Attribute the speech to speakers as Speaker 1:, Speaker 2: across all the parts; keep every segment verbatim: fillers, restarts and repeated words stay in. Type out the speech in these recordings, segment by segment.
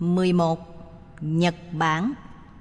Speaker 1: mười một. Nhật Bản.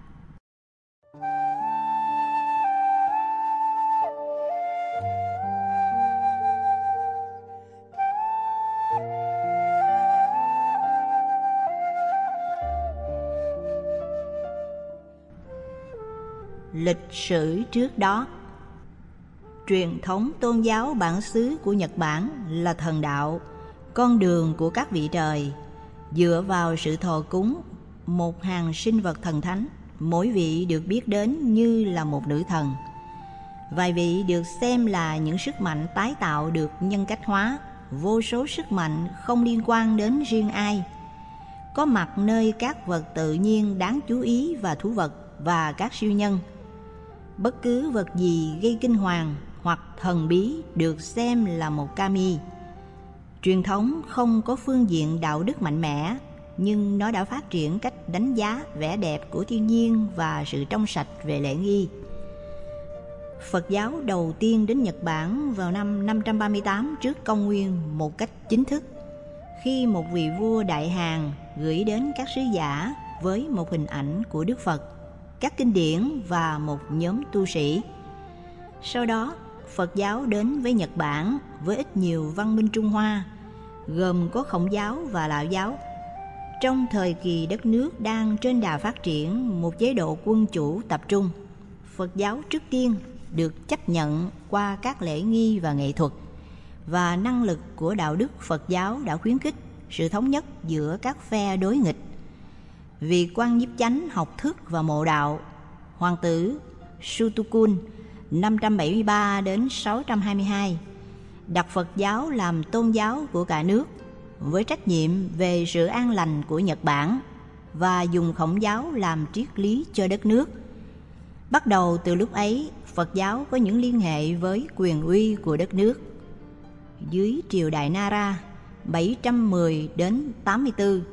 Speaker 1: Lịch sử trước đó. Truyền thống tôn giáo bản xứ của Nhật Bản là thần đạo, con đường của các vị trời, dựa vào sự thờ cúng một hàng sinh vật thần thánh, mỗi vị được biết đến như là một nữ thần. Vài vị được xem là những sức mạnh tái tạo được nhân cách hóa, vô số sức mạnh không liên quan đến riêng ai, có mặt nơi các vật tự nhiên đáng chú ý và thú vật và các siêu nhân. Bất cứ vật gì gây kinh hoàng hoặc thần bí được xem là một kami. Truyền thống không có phương diện đạo đức mạnh mẽ, nhưng nó đã phát triển cách đánh giá vẻ đẹp của thiên nhiên và sự trong sạch về lễ nghi. Phật giáo đầu tiên đến Nhật Bản vào năm năm trăm ba mươi tám trước công nguyên một cách chính thức, khi một vị vua Đại Hàn gửi đến các sứ giả với một hình ảnh của Đức Phật, các kinh điển và một nhóm tu sĩ. Sau đó, Phật giáo đến với Nhật Bản với ít nhiều văn minh Trung Hoa, gồm có Khổng giáo và Lão giáo. Trong thời kỳ đất nước đang trên đà phát triển một chế độ quân chủ tập trung, Phật giáo trước tiên được chấp nhận qua các lễ nghi và nghệ thuật, và năng lực của đạo đức Phật giáo đã khuyến khích sự thống nhất giữa các phe đối nghịch. Vị quan nhiếp chánh học thức và mộ đạo, hoàng tử Sutukun năm trăm bảy mươi ba đến sáu trăm hai mươi hai, đặt Phật giáo làm tôn giáo của cả nước, với trách nhiệm về sự an lành của Nhật Bản, và dùng Khổng giáo làm triết lý cho đất nước. Bắt đầu từ lúc ấy, Phật giáo có những liên hệ với quyền uy của đất nước. Dưới triều đại Nara bảy trăm mười đến tám mươi tư,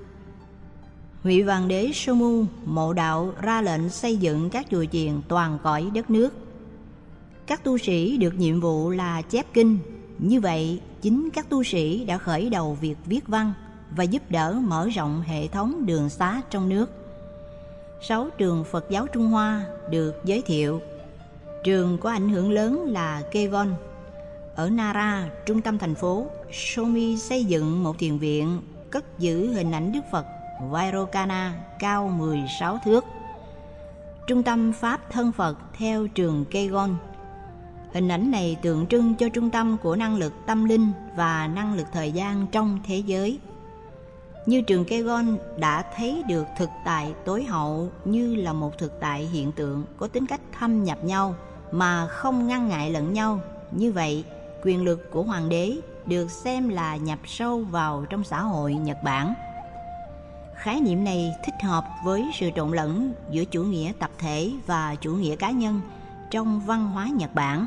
Speaker 1: Vị Hoàng đế Somu mộ đạo ra lệnh xây dựng các chùa chiền toàn cõi đất nước. Các tu sĩ được nhiệm vụ là chép kinh. Như vậy, chính các tu sĩ đã khởi đầu việc viết văn và giúp đỡ mở rộng hệ thống đường xá trong nước. Sáu trường Phật giáo Trung Hoa được giới thiệu. Trường có ảnh hưởng lớn là Kegon. Ở Nara, trung tâm thành phố, Somi xây dựng một thiền viện cất giữ hình ảnh Đức Phật Vairocana cao mười sáu thước. Trung tâm Pháp thân Phật theo trường Kegon. Hình ảnh này tượng trưng cho trung tâm của năng lực tâm linh và năng lực thời gian trong thế giới. Như trường Kegon đã thấy được thực tại tối hậu như là một thực tại hiện tượng có tính cách thâm nhập nhau mà không ngăn ngại lẫn nhau. Như vậy, quyền lực của hoàng đế được xem là nhập sâu vào trong xã hội Nhật Bản. Khái niệm này thích hợp với sự trộn lẫn giữa chủ nghĩa tập thể và chủ nghĩa cá nhân trong văn hóa Nhật Bản.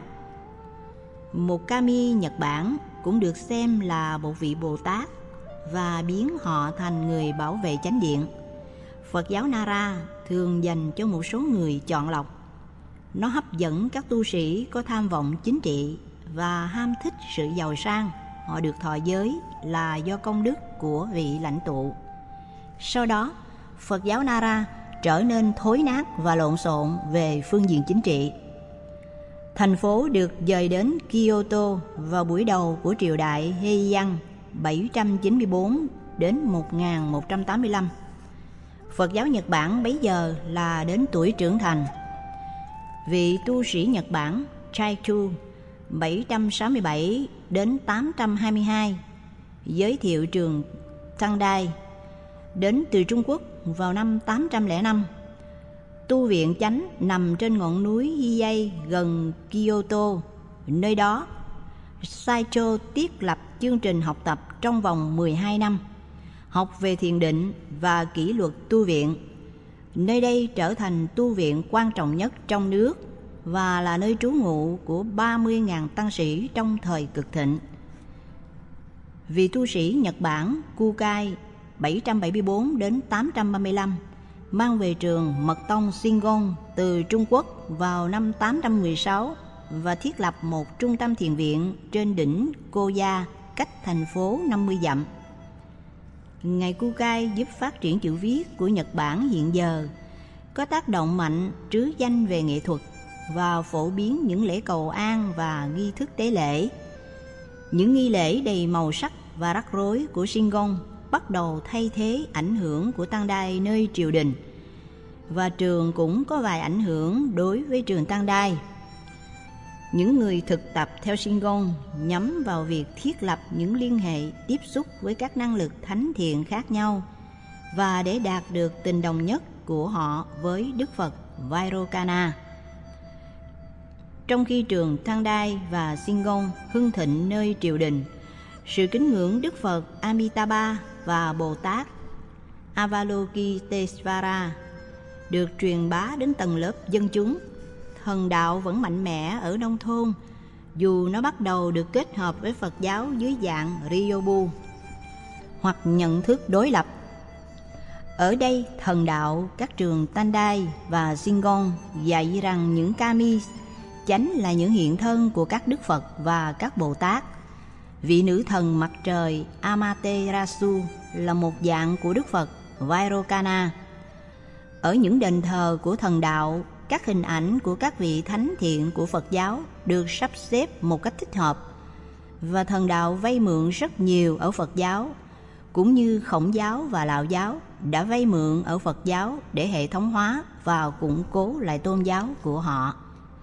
Speaker 1: Một kami Nhật Bản cũng được xem là một vị Bồ Tát và biến họ thành người bảo vệ chánh điện. Phật giáo Nara thường dành cho một số người chọn lọc. Nó hấp dẫn các tu sĩ có tham vọng chính trị và ham thích sự giàu sang. Họ được thọ giới là do công đức của vị lãnh tụ. Sau đó, Phật giáo Nara trở nên thối nát và lộn xộn về phương diện chính trị. Thành phố được dời đến Kyoto vào buổi đầu của triều đại Heian bảy trăm chín mươi tư đến một nghìn một trăm tám mươi lăm. Phật giáo Nhật Bản bấy giờ là đến tuổi trưởng thành. Vị tu sĩ Nhật Bản Chaitu bảy trăm sáu mươi bảy đến tám trăm hai mươi hai giới thiệu trường Tandai đến từ Trung Quốc vào năm tám trăm lẻ năm. Tu viện chánh nằm trên ngọn núi Hiei gần Kyoto. Nơi đó, Saicho thiết lập chương trình học tập trong vòng mười hai năm, học về thiền định và kỷ luật tu viện. Nơi đây trở thành tu viện quan trọng nhất trong nước và là nơi trú ngụ của ba mươi nghìn tăng sĩ trong thời cực thịnh. Vị tu sĩ Nhật Bản Kukai bảy trăm bảy mươi tư đến tám trăm ba mươi lăm mang về trường mật tông Shingon từ Trung Quốc vào năm tám trăm mười sáu và thiết lập một trung tâm thiền viện trên đỉnh Koya cách thành phố năm mươi dặm. Ngài Kukai giúp phát triển chữ viết của Nhật Bản hiện giờ, có tác động mạnh trứ danh về nghệ thuật và phổ biến những lễ cầu an và nghi thức tế lễ. Những nghi lễ đầy màu sắc và rắc rối của Shingon bắt đầu thay thế ảnh hưởng của Tendai nơi triều đình, và trường cũng có vài ảnh hưởng đối với trường Tendai. Những người thực tập theo Shingon nhắm vào việc thiết lập những liên hệ tiếp xúc với các năng lực thánh thiện khác nhau và để đạt được tình đồng nhất của họ với Đức Phật Vairocana. Trong khi trường Tendai và Shingon hưng thịnh nơi triều đình, sự kính ngưỡng Đức Phật Amitabha và Bồ Tát Avalokitesvara được truyền bá đến tầng lớp dân chúng. Thần đạo vẫn mạnh mẽ ở nông thôn, dù nó bắt đầu được kết hợp với Phật giáo dưới dạng Ryobu hoặc nhận thức đối lập. Ở đây, thần đạo, các trường Tendai và Shingon dạy rằng những kami chánh là những hiện thân của các Đức Phật và các Bồ Tát. Vị nữ thần mặt trời Amaterasu là một dạng của Đức Phật Vairocana. Ở những đền thờ của thần đạo, các hình ảnh của các vị thánh thiện của Phật giáo được sắp xếp một cách thích hợp, và thần đạo vay mượn rất nhiều ở Phật giáo, cũng như Khổng giáo và Lão giáo đã vay mượn ở Phật giáo để hệ thống hóa và củng cố lại tôn giáo của họ.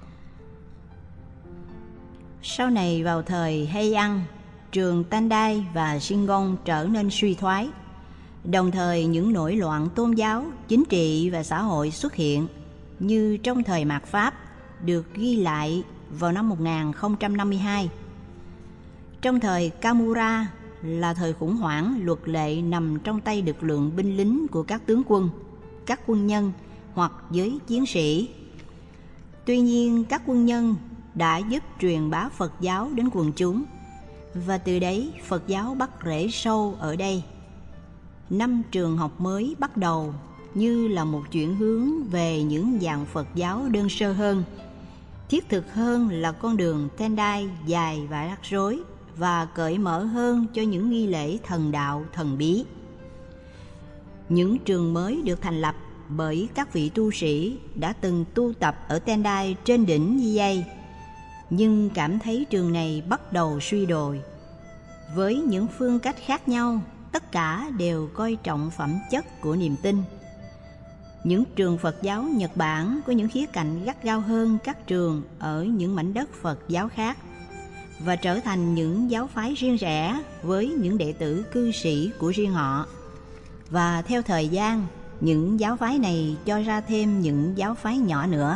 Speaker 1: Sau này vào thời Heian, trường Tendai và Shingon trở nên suy thoái. Đồng thời những nổi loạn tôn giáo, chính trị và xã hội xuất hiện, như trong thời mạt Pháp, được ghi lại vào năm một nghìn không trăm năm mươi hai. Trong thời Kamura là thời khủng hoảng, luật lệ nằm trong tay lực lượng binh lính của các tướng quân, các quân nhân hoặc giới chiến sĩ. Tuy nhiên, các quân nhân đã giúp truyền bá Phật giáo đến quần chúng, và từ đấy Phật giáo bắt rễ sâu ở đây. Năm trường học mới bắt đầu như là một chuyển hướng về những dạng Phật giáo đơn sơ hơn, thiết thực hơn là con đường Tendai dài và rắc rối, và cởi mở hơn cho những nghi lễ thần đạo thần bí. Những trường mới được thành lập bởi các vị tu sĩ đã từng tu tập ở Tendai trên đỉnh Nhi, nhưng cảm thấy trường này bắt đầu suy đồi. Với những phương cách khác nhau, tất cả đều coi trọng phẩm chất của niềm tin. Những trường Phật giáo Nhật Bản có những khía cạnh gắt gao hơn các trường ở những mảnh đất Phật giáo khác, và trở thành những giáo phái riêng rẽ với những đệ tử cư sĩ của riêng họ. Và theo thời gian, những giáo phái này cho ra thêm những giáo phái nhỏ nữa.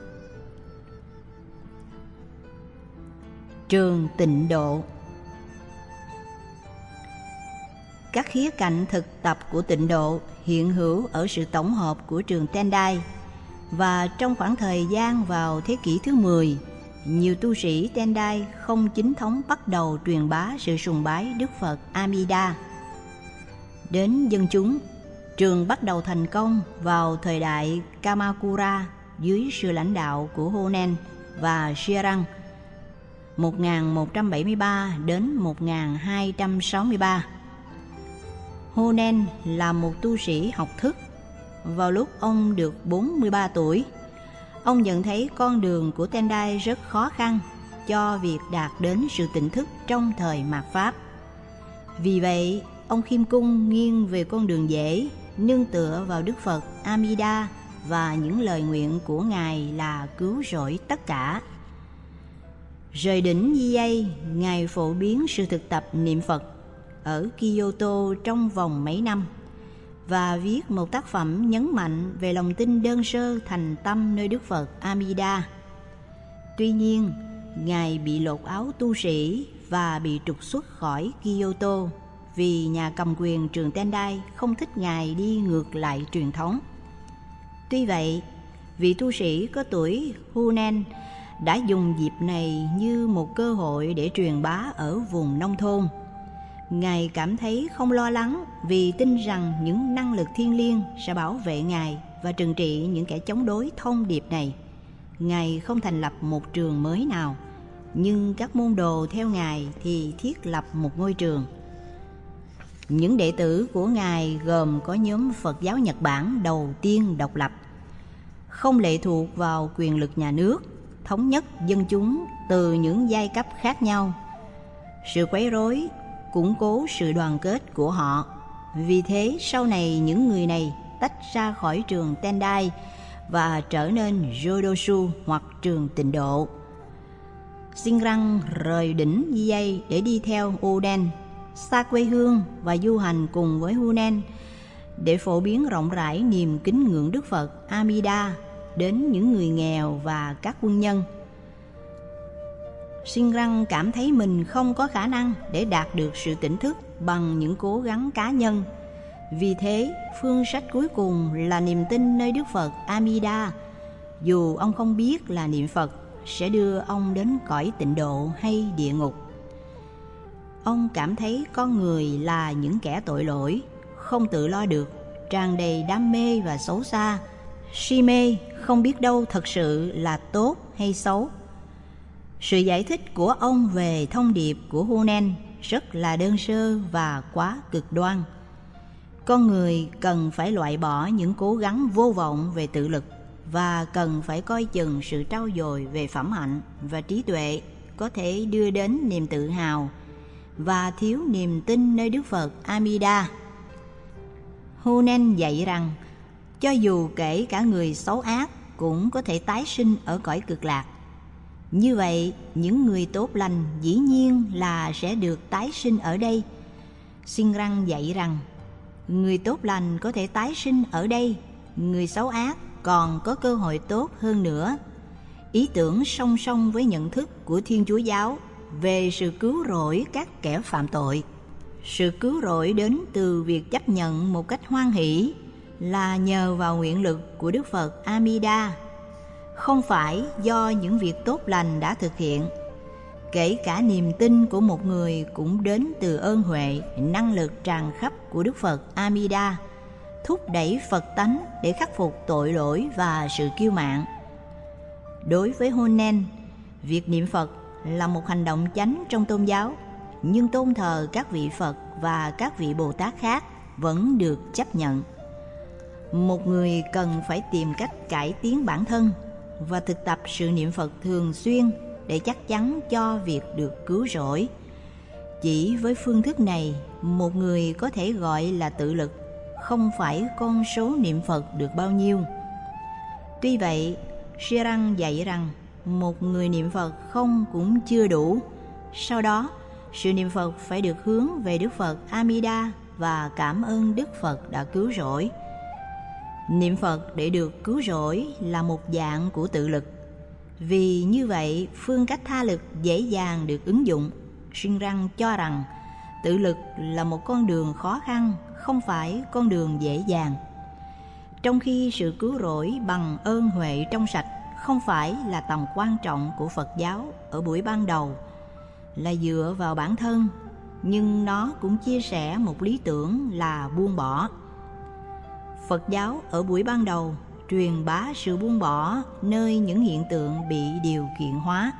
Speaker 1: Trường Tịnh Độ. Các khía cạnh thực tập của Tịnh Độ hiện hữu ở sự tổng hợp của trường Tendai, và trong khoảng thời gian vào thế kỷ thứ mười, nhiều tu sĩ Tendai không chính thống bắt đầu truyền bá sự sùng bái Đức Phật Amida đến dân chúng. Trường bắt đầu thành công vào thời đại Kamakura dưới sự lãnh đạo của Honen và Shirang một nghìn một trăm bảy mươi ba đến một nghìn hai trăm sáu mươi ba. Honen là một tu sĩ học thức. Vào lúc ông được bốn mươi ba tuổi, ông nhận thấy con đường của Tendai rất khó khăn cho việc đạt đến sự tỉnh thức trong thời mạt Pháp. Vì vậy, ông khiêm cung nghiêng về con đường dễ, nương tựa vào Đức Phật Amida và những lời nguyện của Ngài là cứu rỗi tất cả. Rời đỉnh Nhi, Ngài phổ biến sự thực tập niệm Phật ở Kyoto trong vòng mấy năm, và viết một tác phẩm nhấn mạnh về lòng tin đơn sơ thành tâm nơi Đức Phật Amida. Tuy nhiên, Ngài bị lột áo tu sĩ và bị trục xuất khỏi Kyoto vì nhà cầm quyền trường Tendai không thích Ngài đi ngược lại truyền thống. Tuy vậy, vị tu sĩ có tuổi Hunen đã dùng dịp này như một cơ hội để truyền bá ở vùng nông thôn. Ngài cảm thấy không lo lắng vì tin rằng những năng lực thiêng liêng sẽ bảo vệ Ngài và trừng trị những kẻ chống đối thông điệp này. Ngài không thành lập một trường mới nào, nhưng các môn đồ theo Ngài thì thiết lập một ngôi trường. Những đệ tử của Ngài gồm có nhóm Phật giáo Nhật Bản đầu tiên độc lập, không lệ thuộc vào quyền lực nhà nước, thống nhất dân chúng từ những giai cấp khác nhau. Sự quấy rối củng cố sự đoàn kết của họ. Vì thế sau này những người này tách ra khỏi trường Tendai và trở nên Jodosu hoặc trường Tịnh Độ. Shinran rời đỉnh Dây để đi theo Oden, xa quê hương và du hành cùng với Hunen để phổ biến rộng rãi niềm kính ngưỡng Đức Phật Amida đến những người nghèo và các quân nhân. Shinran cảm thấy mình không có khả năng để đạt được sự tỉnh thức bằng những cố gắng cá nhân. Vì thế, phương sách cuối cùng là niềm tin nơi Đức Phật Amida, dù ông không biết là niệm Phật sẽ đưa ông đến cõi tịnh độ hay địa ngục. Ông cảm thấy con người là những kẻ tội lỗi, không tự lo được, tràn đầy đam mê và xấu xa, si mê, không biết đâu thật sự là tốt hay xấu. Sự giải thích của ông về thông điệp của Hunen rất là đơn sơ và quá cực đoan. Con người cần phải loại bỏ những cố gắng vô vọng về tự lực và cần phải coi chừng sự trau dồi về phẩm hạnh và trí tuệ có thể đưa đến niềm tự hào và thiếu niềm tin nơi Đức Phật Amida. Hunen dạy rằng cho dù kể cả người xấu ác cũng có thể tái sinh ở cõi cực lạc. Như vậy, những người tốt lành dĩ nhiên là sẽ được tái sinh ở đây. Shinran dạy rằng người tốt lành có thể tái sinh ở đây, người xấu ác còn có cơ hội tốt hơn nữa. Ý tưởng song song với nhận thức của Thiên Chúa Giáo về sự cứu rỗi các kẻ phạm tội. Sự cứu rỗi đến từ việc chấp nhận một cách hoan hỷ là nhờ vào nguyện lực của Đức Phật Amida, không phải do những việc tốt lành đã thực hiện. Kể cả niềm tin của một người cũng đến từ ơn huệ, năng lực tràn khắp của Đức Phật Amida, thúc đẩy Phật tánh để khắc phục tội lỗi và sự kiêu mạn. Đối với Hunen, việc niệm Phật là một hành động chánh trong tôn giáo, nhưng tôn thờ các vị Phật và các vị Bồ Tát khác vẫn được chấp nhận. Một người cần phải tìm cách cải tiến bản thân và thực tập sự niệm Phật thường xuyên để chắc chắn cho việc được cứu rỗi. Chỉ với phương thức này, một người có thể gọi là tự lực, không phải con số niệm Phật được bao nhiêu. Tuy vậy, Shinran dạy rằng một người niệm Phật không cũng chưa đủ. Sau đó, sự niệm Phật phải được hướng về Đức Phật Amida và cảm ơn Đức Phật đã cứu rỗi. Niệm Phật để được cứu rỗi là một dạng của tự lực. Vì như vậy, phương cách tha lực dễ dàng được ứng dụng. Shinran cho rằng tự lực là một con đường khó khăn, không phải con đường dễ dàng. Trong khi sự cứu rỗi bằng ơn huệ trong sạch không phải là tầm quan trọng của Phật giáo ở buổi ban đầu, là dựa vào bản thân, nhưng nó cũng chia sẻ một lý tưởng là buông bỏ. Phật giáo ở buổi ban đầu truyền bá sự buông bỏ nơi những hiện tượng bị điều kiện hóa,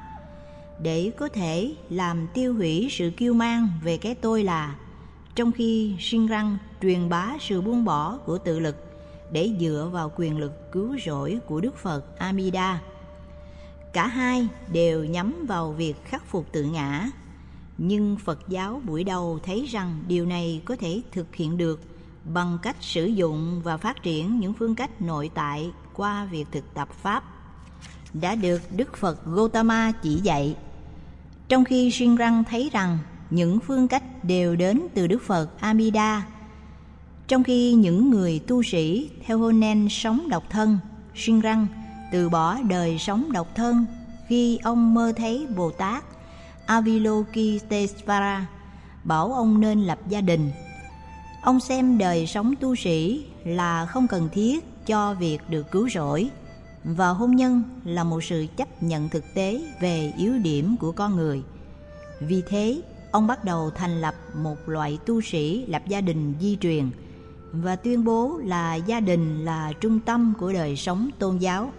Speaker 1: để có thể làm tiêu hủy sự kiêu mang về cái tôi là, trong khi Shinran truyền bá sự buông bỏ của tự lực để dựa vào quyền lực cứu rỗi của Đức Phật Amida. Cả hai đều nhắm vào việc khắc phục tự ngã, nhưng Phật giáo buổi đầu thấy rằng điều này có thể thực hiện được bằng cách sử dụng và phát triển những phương cách nội tại qua việc thực tập Pháp đã được Đức Phật Gautama chỉ dạy. Trong khi Shinran thấy rằng những phương cách đều đến từ Đức Phật Amida. Trong khi những người tu sĩ theo Honen sống độc thân, Shinran từ bỏ đời sống độc thân khi ông mơ thấy Bồ Tát Avalokitesvara bảo ông nên lập gia đình. Ông xem đời sống tu sĩ là không cần thiết cho việc được cứu rỗi, và hôn nhân là một sự chấp nhận thực tế về yếu điểm của con người. Vì thế, ông bắt đầu thành lập một loại tu sĩ lập gia đình di truyền và tuyên bố là gia đình là trung tâm của đời sống tôn giáo.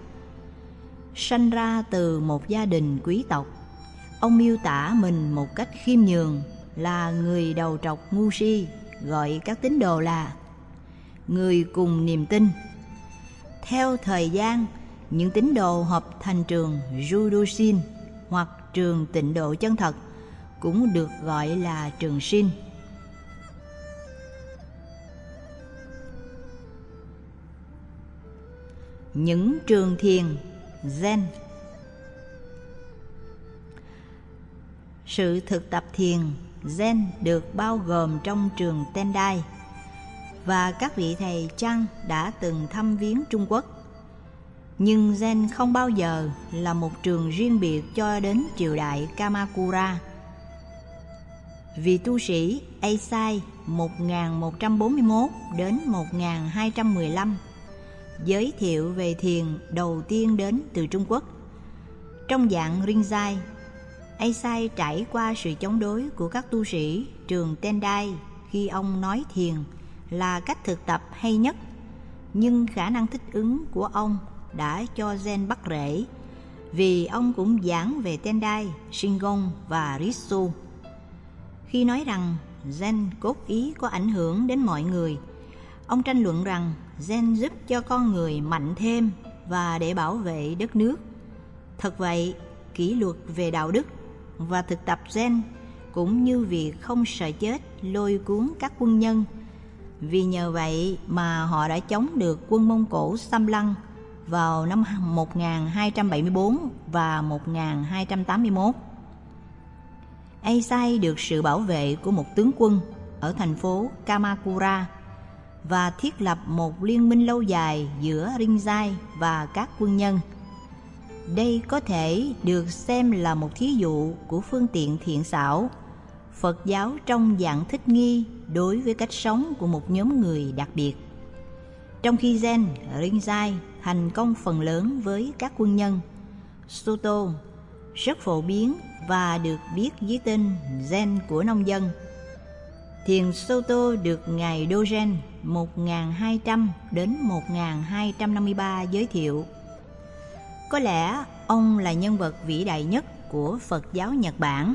Speaker 1: Sanh ra từ một gia đình quý tộc, ông miêu tả mình một cách khiêm nhường là người đầu trọc ngu si, gọi các tín đồ là người cùng niềm tin. Theo thời gian, những tín đồ họp thành trường Judosin hoặc trường tịnh độ chân thật, cũng được gọi là trường Shin. Những trường thiền Zen. Sự thực tập thiền Zen được bao gồm trong trường Tendai, và các vị thầy Chan đã từng thăm viếng Trung Quốc. Nhưng Zen không bao giờ là một trường riêng biệt cho đến triều đại Kamakura. Vị tu sĩ Eisai một nghìn một trăm bốn mươi mốt đến một nghìn hai trăm mười lăm giới thiệu về thiền đầu tiên đến từ Trung Quốc. Trong dạng Rinzai, Eisai trải qua sự chống đối của các tu sĩ trường Tendai khi ông nói thiền là cách thực tập hay nhất, nhưng khả năng thích ứng của ông đã cho Zen bắt rễ, vì ông cũng giảng về Tendai, Shingon và Ritsu. Khi nói rằng Zen cốt ý có ảnh hưởng đến mọi người, ông tranh luận rằng Zen giúp cho con người mạnh thêm và để bảo vệ đất nước. Thật vậy, kỷ luật về đạo đức và thực tập Zen cũng như việc không sợ chết lôi cuốn các quân nhân, vì nhờ vậy mà họ đã chống được quân Mông Cổ xâm lăng vào năm một nghìn hai trăm bảy mươi tư và một nghìn hai trăm tám mươi mốt. Eisai được sự bảo vệ của một tướng quân ở thành phố Kamakura và thiết lập một liên minh lâu dài giữa Rinzai và các quân nhân. Đây có thể được xem là một thí dụ của phương tiện thiện xảo Phật giáo trong dạng thích nghi đối với cách sống của một nhóm người đặc biệt. Trong khi Zen Rinzai thành công phần lớn với các quân nhân, Soto rất phổ biến và được biết dưới tên Zen của nông dân. Thiền Soto được Ngài Dogen một nghìn hai trăm đến một nghìn hai trăm năm mươi ba giới thiệu. Có lẽ ông là nhân vật vĩ đại nhất của Phật giáo Nhật Bản.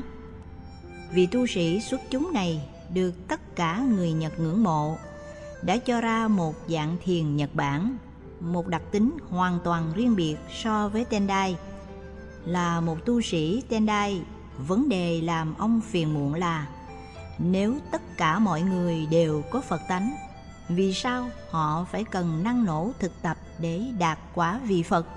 Speaker 1: Vị tu sĩ xuất chúng này được tất cả người Nhật ngưỡng mộ, đã cho ra một dạng thiền Nhật Bản, một đặc tính hoàn toàn riêng biệt so với Tendai. Là một tu sĩ Tendai, vấn đề làm ông phiền muộn là nếu tất cả mọi người đều có Phật tánh, vì sao họ phải cần năng nổ thực tập để đạt quả vị Phật?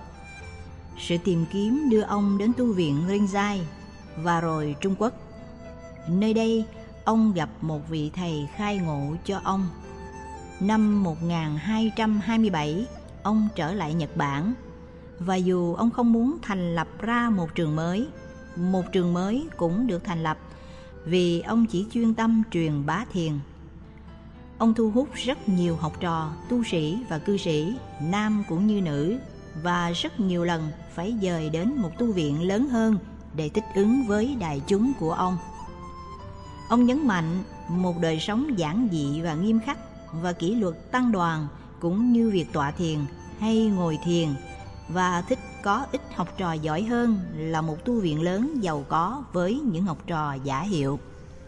Speaker 1: Sự tìm kiếm đưa ông đến tu viện Rinzai và rồi Trung Quốc. Nơi đây, ông gặp một vị thầy khai ngộ cho ông. Năm một nghìn hai trăm hai mươi bảy, ông trở lại Nhật Bản, và dù ông không muốn thành lập ra một trường mới, một trường mới cũng được thành lập, vì ông chỉ chuyên tâm truyền bá thiền. Ông thu hút rất nhiều học trò, tu sĩ và cư sĩ, nam cũng như nữ, và rất nhiều lần phải dời đến một tu viện lớn hơn để thích ứng với đại chúng của ông. Ông nhấn mạnh một đời sống giản dị và nghiêm khắc, và kỷ luật tăng đoàn cũng như việc tọa thiền hay ngồi thiền, và thích có ít học trò giỏi hơn là một tu viện lớn giàu có với những học trò giả hiệu.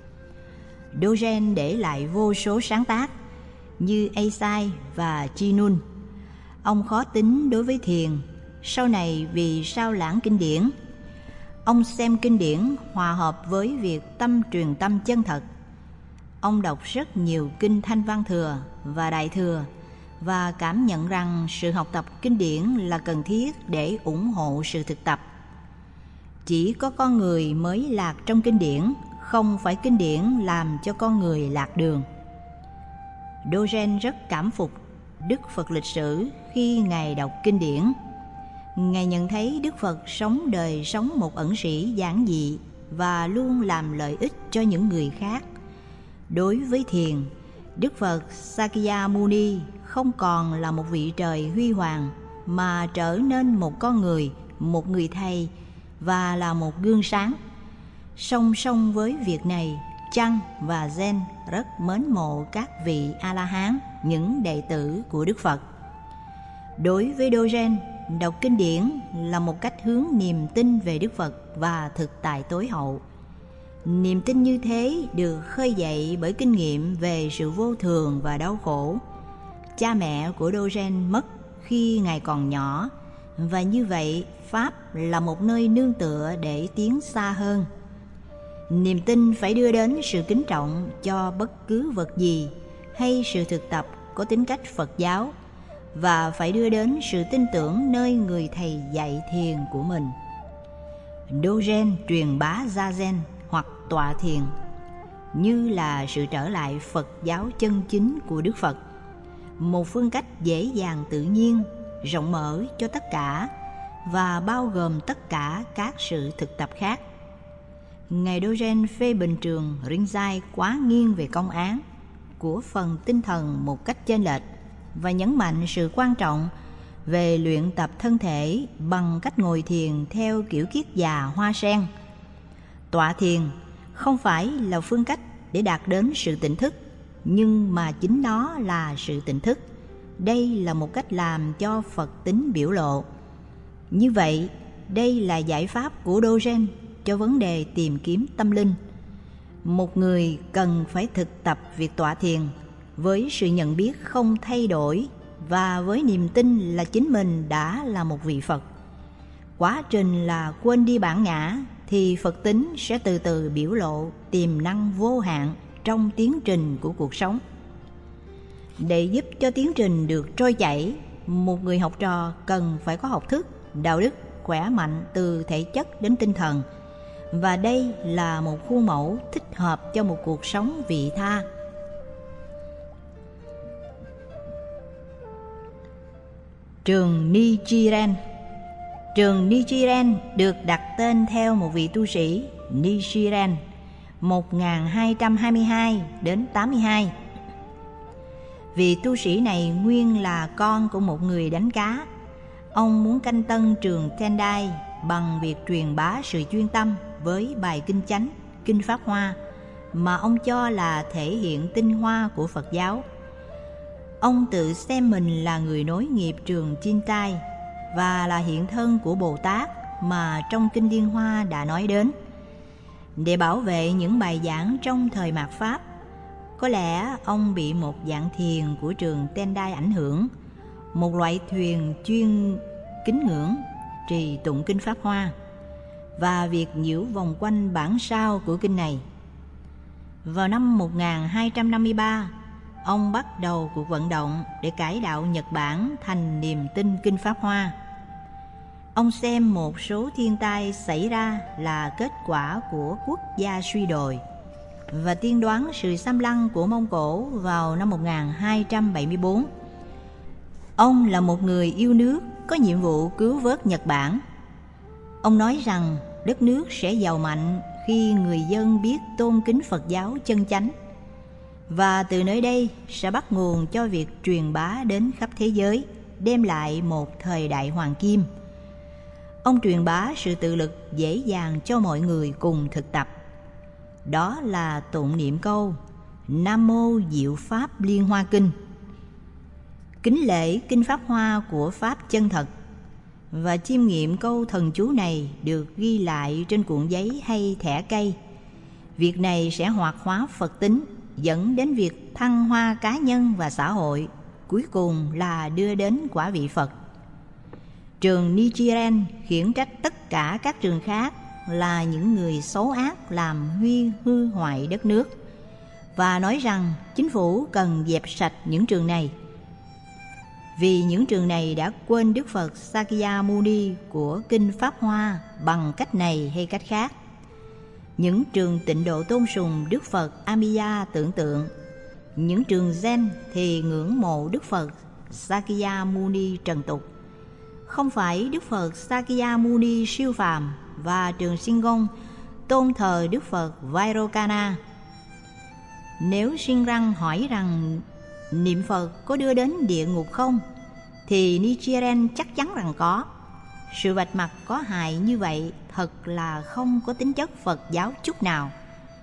Speaker 1: Dogen để lại vô số sáng tác như Eisai và Chinun. Ông khó tính đối với thiền, sau này vì sao lãng kinh điển. Ông xem kinh điển hòa hợp với việc tâm truyền tâm chân thật. Ông đọc rất nhiều kinh Thanh Văn Thừa và Đại Thừa, và cảm nhận rằng sự học tập kinh điển là cần thiết để ủng hộ sự thực tập. Chỉ có con người mới lạc trong kinh điển, không phải kinh điển làm cho con người lạc đường. Dogen rất cảm phục Đức Phật lịch sử khi Ngài đọc kinh điển. Ngài nhận thấy Đức Phật sống đời sống một ẩn sĩ giản dị và luôn làm lợi ích cho những người khác. Đối với thiền, Đức Phật Sakyamuni không còn là một vị trời huy hoàng, mà trở nên một con người, một người thầy và là một gương sáng. Song song với việc này, Chan và Zen rất mến mộ các vị A-la-hán, những đệ tử của Đức Phật. Đối với Dogen, đọc kinh điển là một cách hướng niềm tin về Đức Phật và thực tại tối hậu. Niềm tin như thế được khơi dậy bởi kinh nghiệm về sự vô thường và đau khổ. Cha mẹ của Dogen mất khi ngài còn nhỏ, và như vậy Pháp là một nơi nương tựa để tiến xa hơn. Niềm tin phải đưa đến sự kính trọng cho bất cứ vật gì hay sự thực tập có tính cách Phật giáo, và phải đưa đến sự tin tưởng nơi người thầy dạy thiền của mình. Dogen truyền bá Zazen hoặc tọa thiền như là sự trở lại Phật giáo chân chính của Đức Phật, một phương cách dễ dàng tự nhiên, rộng mở cho tất cả và bao gồm tất cả các sự thực tập khác. Ngài Dogen phê bình trường Rinzai quá nghiêng về công án của phần tinh thần một cách chênh lệch, và nhấn mạnh sự quan trọng về luyện tập thân thể bằng cách ngồi thiền theo kiểu kiết già hoa sen. Tọa thiền không phải là phương cách để đạt đến sự tỉnh thức, nhưng mà chính nó là sự tỉnh thức. Đây là một cách làm cho Phật tính biểu lộ. Như vậy, đây là giải pháp của Dogen cho vấn đề tìm kiếm tâm linh. Một người cần phải thực tập việc tọa thiền với sự nhận biết không thay đổi và với niềm tin là chính mình đã là một vị Phật. Quá trình là quên đi bản ngã thì Phật tính sẽ từ từ biểu lộ tiềm năng vô hạn trong tiến trình của cuộc sống. Để giúp cho tiến trình được trôi chảy, một người học trò cần phải có học thức, đạo đức khỏe mạnh từ thể chất đến tinh thần, và đây là một khuôn mẫu thích hợp cho một cuộc sống vị tha. Trường Nichiren. Trường Nichiren được đặt tên theo một vị tu sĩ Nichiren một nghìn hai trăm hai mươi hai đến tám mươi hai. Vị tu sĩ này nguyên là con của một người đánh cá. Ông muốn canh tân trường Tendai bằng việc truyền bá sự chuyên tâm với bài kinh chánh, kinh Pháp Hoa mà ông cho là thể hiện tinh hoa của Phật giáo. Ông tự xem mình là người nối nghiệp trường Chintai và là hiện thân của Bồ Tát mà trong Kinh Liên Hoa đã nói đến. Để bảo vệ những bài giảng trong thời mạt Pháp, có lẽ ông bị một dạng thiền của trường Tendai ảnh hưởng, một loại thuyền chuyên kính ngưỡng, trì tụng kinh Pháp Hoa, và việc nhiễu vòng quanh bản sao của kinh này. Vào năm một nghìn hai trăm năm mươi ba, ông bắt đầu cuộc vận động để cải đạo Nhật Bản thành niềm tin kinh Pháp Hoa. Ông xem một số thiên tai xảy ra là kết quả của quốc gia suy đồi và tiên đoán sự xâm lăng của Mông Cổ vào năm một nghìn hai trăm bảy mươi bốn. Ông là một người yêu nước có nhiệm vụ cứu vớt Nhật Bản. Ông nói rằng đất nước sẽ giàu mạnh khi người dân biết tôn kính Phật giáo chân chánh, và từ nơi đây sẽ bắt nguồn cho việc truyền bá đến khắp thế giới, đem lại một thời đại hoàng kim. Ông truyền bá sự tự lực dễ dàng cho mọi người cùng thực tập. Đó là tụng niệm câu Nam Mô Diệu Pháp Liên Hoa Kinh, kính lễ kinh Pháp Hoa của Pháp chân thật, và chiêm nghiệm câu thần chú này được ghi lại trên cuộn giấy hay thẻ cây. Việc này sẽ hoạt hóa Phật tính, dẫn đến việc thăng hoa cá nhân và xã hội, cuối cùng là đưa đến quả vị Phật. Trường Nichiren khiển trách tất cả các trường khác là những người xấu ác làm huy hư hoại đất nước, và nói rằng chính phủ cần dẹp sạch những trường này, vì những trường này đã quên Đức Phật Sakyamuni của kinh Pháp Hoa bằng cách này hay cách khác. Những trường tịnh độ tôn sùng Đức Phật Amiya tưởng tượng, những trường Zen thì ngưỡng mộ Đức Phật Sakyamuni trần tục. Không phải Đức Phật Sakyamuni siêu phàm, và trường Shingon tôn thờ Đức Phật Vairocana. Nếu Shinran hỏi rằng niệm Phật có đưa đến địa ngục không, thì Nichiren chắc chắn rằng có. Sự vạch mặt có hại như vậy thật là không có tính chất Phật giáo chút nào.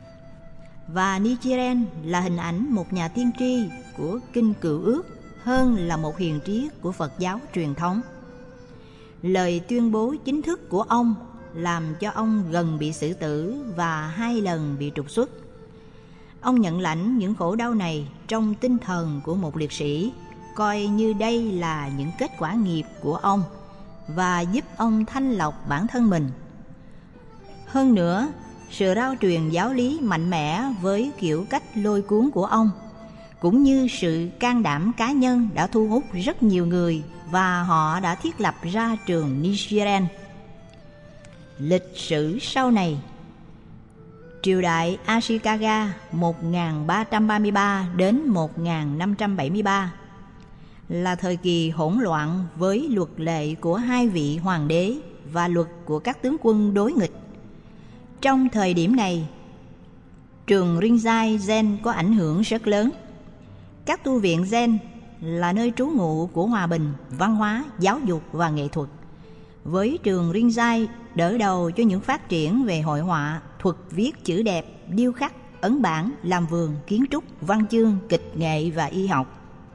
Speaker 1: Và Nichiren là hình ảnh một nhà tiên tri của kinh Cựu Ước hơn là một hiền triết của Phật giáo truyền thống. Lời tuyên bố chính thức của ông làm cho ông gần bị xử tử và hai lần bị trục xuất. Ông nhận lãnh những khổ đau này trong tinh thần của một liệt sĩ, coi như đây là những kết quả nghiệp của ông và giúp ông thanh lọc bản thân mình. Hơn nữa, sự rao truyền giáo lý mạnh mẽ với kiểu cách lôi cuốn của ông, cũng như sự can đảm cá nhân đã thu hút rất nhiều người và họ đã thiết lập ra trường Nichiren. Lịch sử sau này. Triều đại Ashikaga một nghìn ba trăm ba mươi ba đến một nghìn năm trăm bảy mươi ba là thời kỳ hỗn loạn với luật lệ của hai vị hoàng đế và luật của các tướng quân đối nghịch. Trong thời điểm này, trường Rinzai Zen có ảnh hưởng rất lớn. Các tu viện Zen là nơi trú ngụ của hòa bình, văn hóa, giáo dục và nghệ thuật. Với trường Rinzai đỡ đầu cho những phát triển về hội họa, thuật viết chữ đẹp, điêu khắc, ấn bản, làm vườn, kiến trúc, văn chương, kịch nghệ và y học.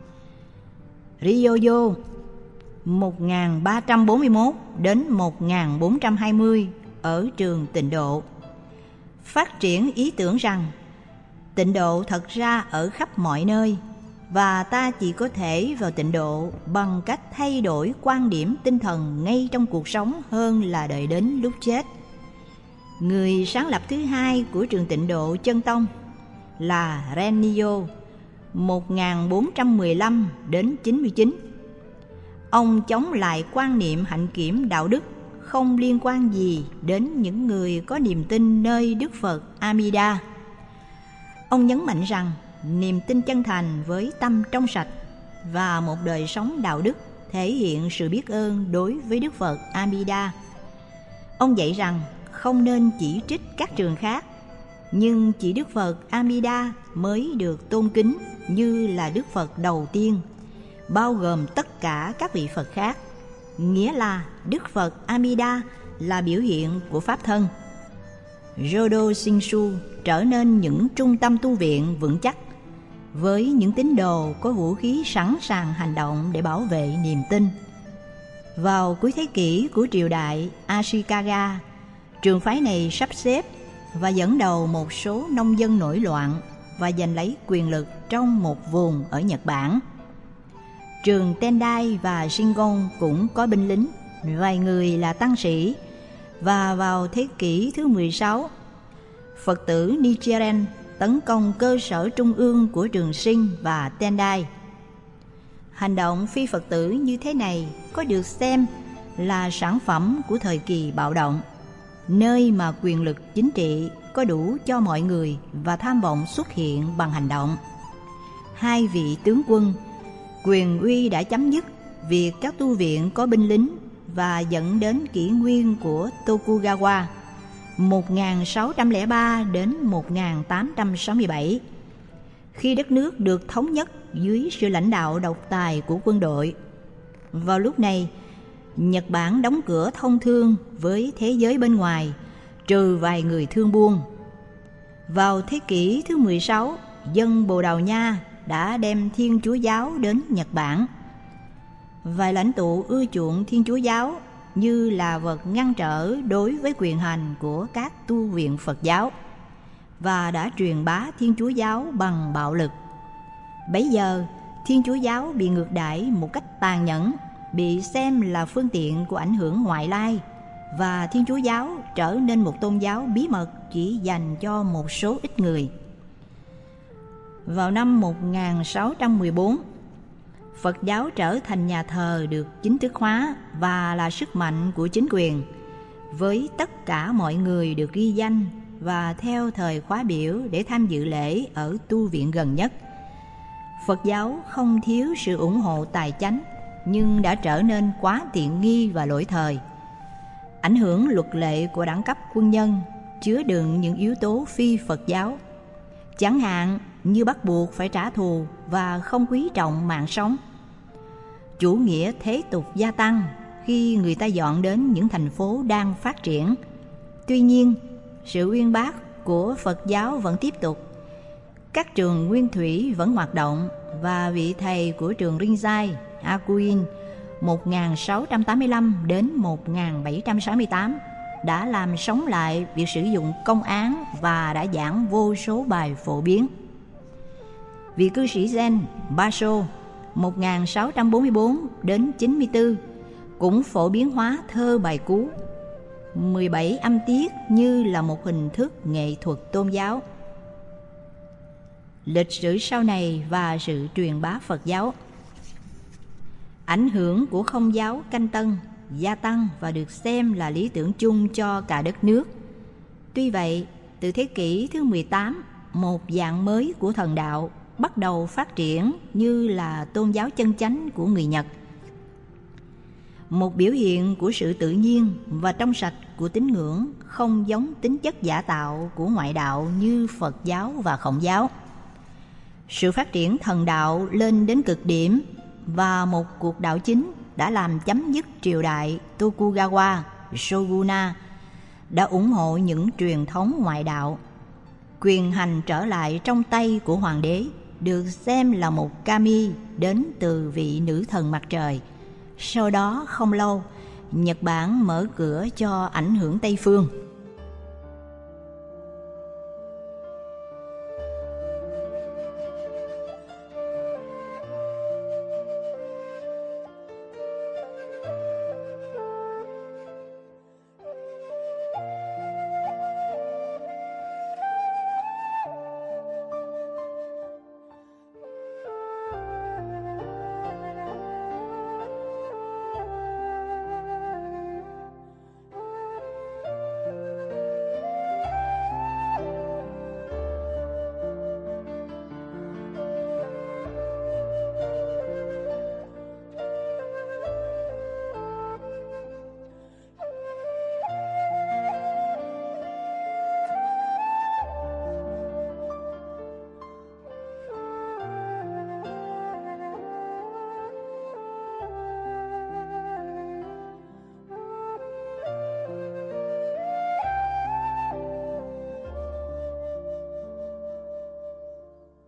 Speaker 1: Ryoyo một nghìn ba trăm bốn mươi mốt đến một nghìn bốn trăm hai mươi ở trường Tịnh Độ. Phát triển ý tưởng rằng Tịnh Độ thật ra ở khắp mọi nơi và ta chỉ có thể vào Tịnh Độ bằng cách thay đổi quan điểm tinh thần ngay trong cuộc sống hơn là đợi đến lúc chết. Người sáng lập thứ hai của trường Tịnh Độ Chân Tông là Renyo một nghìn bốn trăm mười lăm đến chín mươi chín. Ông chống lại quan niệm hạnh kiểm đạo đức không liên quan gì đến những người có niềm tin nơi Đức Phật Amida. Ông nhấn mạnh rằng niềm tin chân thành với tâm trong sạch và một đời sống đạo đức thể hiện sự biết ơn đối với Đức Phật Amida. Ông dạy rằng không nên chỉ trích các trường khác, nhưng chỉ Đức Phật Amida mới được tôn kính như là Đức Phật đầu tiên, bao gồm tất cả các vị Phật khác. Nghĩa là Đức Phật Amida là biểu hiện của Pháp thân. Jodo Shinshu trở nên những trung tâm tu viện vững chắc, với những tín đồ có vũ khí sẵn sàng hành động để bảo vệ niềm tin. Vào cuối thế kỷ của triều đại Ashikaga, trường phái này sắp xếp và dẫn đầu một số nông dân nổi loạn và giành lấy quyền lực trong một vùng ở Nhật Bản. Trường Tendai và Shingon cũng có binh lính, vài người là tăng sĩ, và vào thế kỷ thứ mười sáu, Phật tử Nichiren tấn công cơ sở trung ương của trường Shin và Tendai. Hành động phi Phật tử như thế này có được xem là sản phẩm của thời kỳ bạo động, nơi mà quyền lực chính trị có đủ cho mọi người và tham vọng xuất hiện bằng hành động. Hai vị tướng quân, quyền uy đã chấm dứt việc các tu viện có binh lính và dẫn đến kỷ nguyên của Tokugawa một nghìn sáu trăm lẻ ba đến một nghìn tám trăm sáu mươi bảy, khi đất nước được thống nhất dưới sự lãnh đạo độc tài của quân đội. Vào lúc này, Nhật Bản đóng cửa thông thương với thế giới bên ngoài, trừ vài người thương buôn. Vào thế kỷ thứ mười sáu, dân Bồ Đào Nha đã đem Thiên Chúa giáo đến Nhật Bản. Vài lãnh tụ ưa chuộng Thiên Chúa giáo như là vật ngăn trở đối với quyền hành của các tu viện Phật giáo và đã truyền bá Thiên Chúa giáo bằng bạo lực. Bấy giờ, Thiên Chúa giáo bị ngược đãi một cách tàn nhẫn, bị xem là phương tiện của ảnh hưởng ngoại lai, và Thiên Chúa giáo trở nên một tôn giáo bí mật chỉ dành cho một số ít người. Vào năm một nghìn sáu trăm mười bốn, Phật giáo trở thành nhà thờ được chính thức hóa và là sức mạnh của chính quyền, với tất cả mọi người được ghi danh và theo thời khóa biểu để tham dự lễ ở tu viện gần nhất. Phật giáo không thiếu sự ủng hộ tài chánh, nhưng đã trở nên quá tiện nghi và lỗi thời. Ảnh hưởng luật lệ của đẳng cấp quân nhân chứa đựng những yếu tố phi Phật giáo, chẳng hạn như bắt buộc phải trả thù và không quý trọng mạng sống. Chủ nghĩa thế tục gia tăng khi người ta dọn đến những thành phố đang phát triển. Tuy nhiên, sự uyên bác của Phật giáo vẫn tiếp tục. Các trường nguyên thủy vẫn hoạt động, và vị thầy của trường Rinzai, Akuin, một nghìn sáu trăm tám mươi lăm đến một nghìn bảy trăm sáu mươi tám, đã làm sống lại việc sử dụng công án và đã giảng vô số bài phổ biến. Vị cư sĩ Zen Basho một nghìn sáu trăm bốn mươi bốn đến chín mươi tư cũng phổ biến hóa thơ bài cú, mười bảy âm tiết như là một hình thức nghệ thuật tôn giáo. Lịch sử sau này và sự truyền bá Phật giáo. Ảnh hưởng của Không giáo canh tân gia tăng và được xem là lý tưởng chung cho cả đất nước. Tuy vậy, từ thế kỷ thứ mười tám, một dạng mới của thần đạo bắt đầu phát triển như là tôn giáo chân chánh của người Nhật. Một biểu hiện của sự tự nhiên và trong sạch của tín ngưỡng, không giống tính chất giả tạo của ngoại đạo như Phật giáo và Khổng giáo. Sự phát triển thần đạo lên đến cực điểm và một cuộc đảo chính đã làm chấm dứt triều đại Tokugawa Shogunate, đã ủng hộ những truyền thống ngoại đạo. Quyền hành trở lại trong tay của hoàng đế, được xem là một kami đến từ vị nữ thần mặt trời. Sau đó không lâu, Nhật Bản mở cửa cho ảnh hưởng Tây phương.